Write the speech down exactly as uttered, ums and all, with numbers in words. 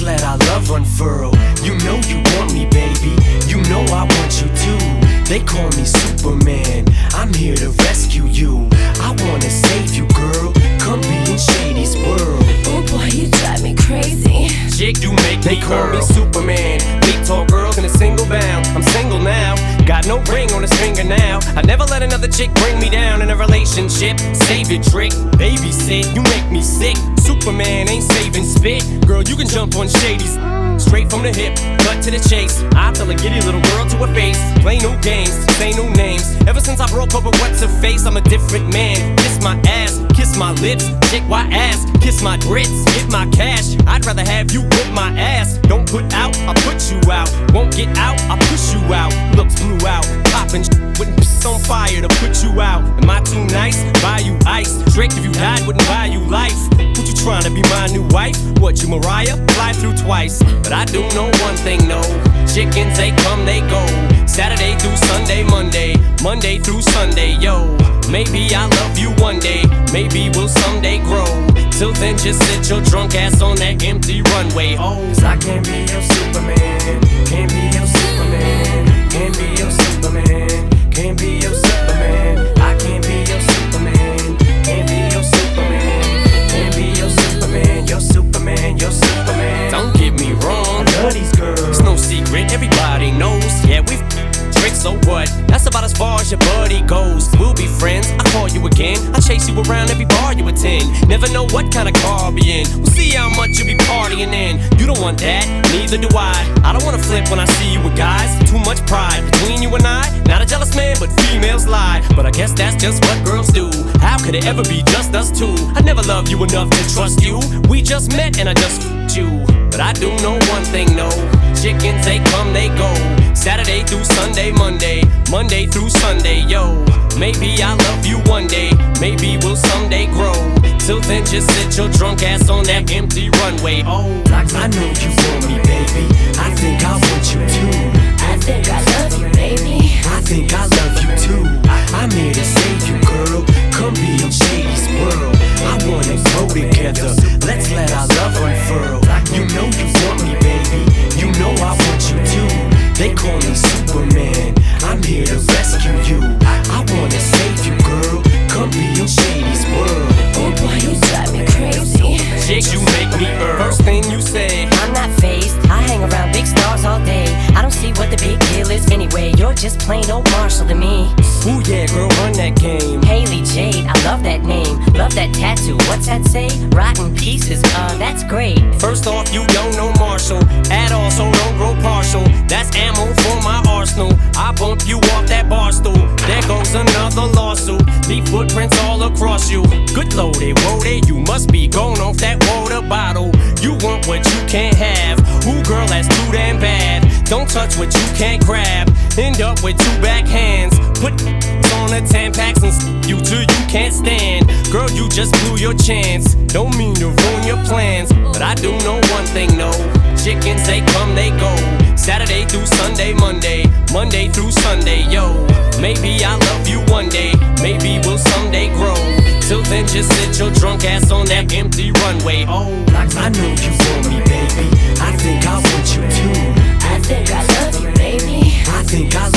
let our love unfurl. You know you want me, baby, you know I want you too. They call me Superman, I'm here to rescue you. I wanna save you, girl, come be in Shady's world. Oh boy, you drive me crazy. Chick, you make me They call me Superman, big tall girls in a single bound. I'm single now, got no ring on his finger now. I never let another chick bring me down in a relationship. Save your trick, babysit, you make me sick. Superman ain't saving spit. Girl, you can jump on Shady's straight from the hip, cut to the chase. I tell a giddy little girl to her face, play no games, say no names. Ever since I broke up with what's her face, I'm a different man. Kiss my ass, kiss my lips, chick why ass, kiss my grits, get my cash. I'd rather have you whip my ass. Don't put out, I'll put you out. Won't get out, I'll push you out. Looks blew out, poppin' wouldn't piss on fire to put you out. Am I too nice? Buy you ice. Trick if you died, wouldn't buy you life. What you trying to be my new wife? What you Mariah? Fly through twice. But I do know one thing, no. Chickens, they come, they go. Saturday through Sunday, Monday, Monday through Sunday, yo. Maybe I'll love you one day, maybe we'll someday grow. Till then, just sit your drunk ass on that empty runway. Oh, cause I can't be your Superman, can't be your Superman, can't be your Superman, can't be your Superman. I can't be your Superman, can't be your Superman, can't be your Superman, your Superman, your Superman. Don't get me wrong, I love these girls. It's no secret, everybody knows. Yeah, we've tricks, so what? That's about as far as your buddy goes. We'll be friends, I'll call you again. I'll chase you around every bar you attend. Never know what kind of car I'll be in. We'll see how much you'll be partying in. You don't want that, neither do I. I don't wanna flip when I see you with guys. Too much pride between you and I. Not a jealous man, but females lie. But I guess that's just what girls do. How could it ever be just us two? I never loved you enough to trust you. We just met and I just f***ed you. But I do know one thing, no. Chickens, they come, they go. Saturday through Sunday, Monday, Monday through Sunday, yo. Maybe I'll love you one day, maybe we'll someday grow. Till then, just sit your drunk ass on that empty runway. Oh, I know you want me, baby, I think I want you too. I think I love you, baby. I think I love you too. I'm here to save you, girl, come be in Shady's world. I wanna grow together, let's let our love unfurl. You know you want me, baby, you know I want you too. They call me Superman, I'm here to rescue you. I wanna save you, girl, come be in Shady's world. Oh boy, you drive me crazy. Chick, you make me earn. First thing you say, I'm not phased, I hang around big stars all day. I don't see what the big deal is anyway. You're just plain old Marshall to me. Ooh yeah, girl, run that game. Haley Jade, I love that name. Love that tattoo, what's that say? Rotten pieces, uh, that's great. First off, you don't know Marshall at all, so don't grow partial. That's ammo for my arsenal. I bump you off that bar stool. There goes another lawsuit. Leave footprints all across you. Good loaded, woaded, you must be going off that water bottle. You want what you can't have. Ooh, girl, that's too damn bad. Don't touch what you can't grab. End up with two backhands. Put on the Tampax and s*** you till you can't stand. Girl, you just blew your chance. Don't mean to ruin your plans, but I do know one thing, no. Chickens, they come, they go. Saturday through Sunday, Monday, Monday through Sunday, yo. Maybe I'll love you one day, maybe we'll someday grow. Till then, just sit your drunk ass on that empty runway. Oh, I know you want me, baby, I think I want you too. I think I love you, baby. I think I